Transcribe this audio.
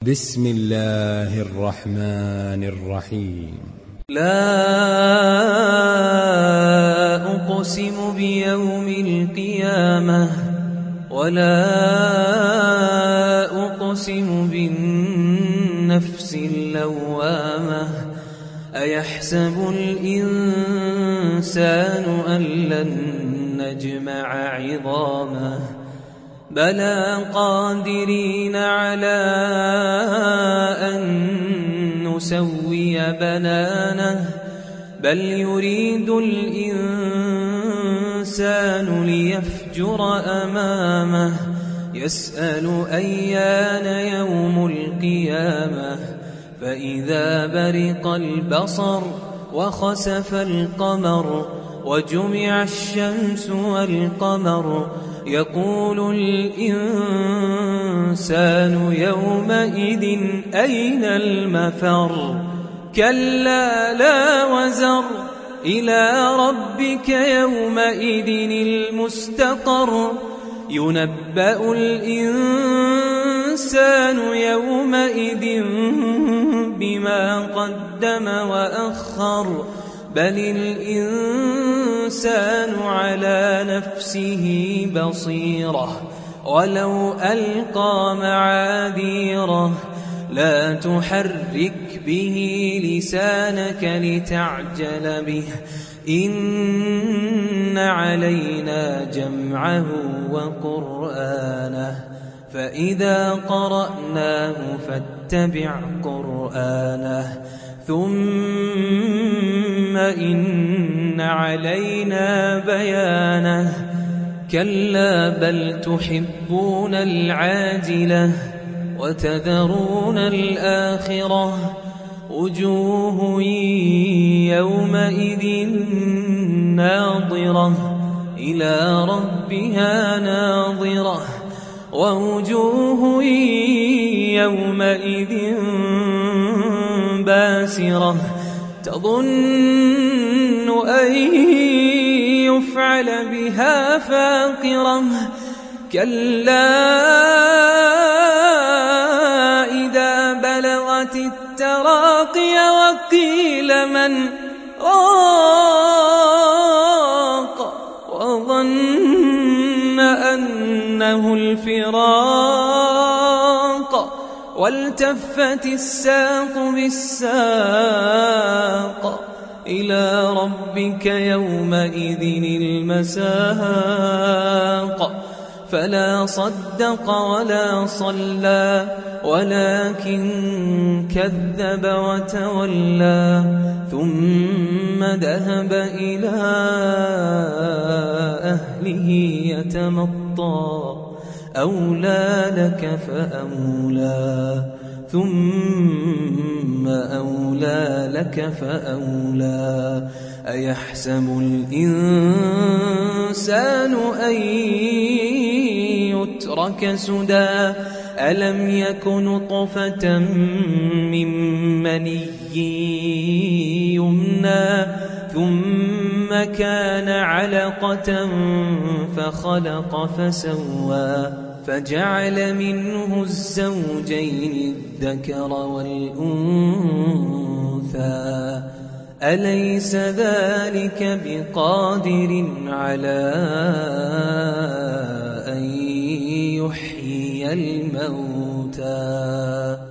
بسم الله الرحمن الرحيم. لا أقسم بيوم القيامة ولا أقسم بالنفس اللوامة أيحسب الإنسان أن لن نجمع عظامه بلى قادرين على أن نسوي بنانه بل يريد الإنسان ليفجر أمامه يسأل أيان يوم القيامة فإذا برق البصر وخسف القمر وجمع الشمس والقمر يقول الإنسان يومئذ أين المفر كلا لا وزر إلى ربك يومئذ المستقر ينبأ الإنسان يومئذ بما قدم وأخر بل الإنسان على نفسه بصيرة ولو ألقى معاذيره لا تحرك به لسانك لتعجل به إن علينا جمعه وقرآنه فإذا قرأناه فاتبع قرآنه ثم إن علينا بيانه كلا بل تحبون العاجلة وتذرون الآخرة وجوه يومئذ ناظرة إلى ربها ناظرة ووجوه يومئذ باسرة تظن أن يفعل بها فاقرة كلا إذا بلغت التراقي وقيل من راق وظن أنه الفراق والتفت الساق بالساق إلى ربك يومئذ المساق فلا صدق ولا صلى ولكن كذب وتولى ثم ذهب إلى أهله يتمطى أولى لك فأولى ثم أولى لك فأولى أيحسب الإنسان أن يترك سدى ألم يك نطفة من مني يمنى ثم كان علقة فخلق فسوى فجعل منه الزوجين الذكر والأنثى أليس ذلك بقادر على أن يحيي الموتى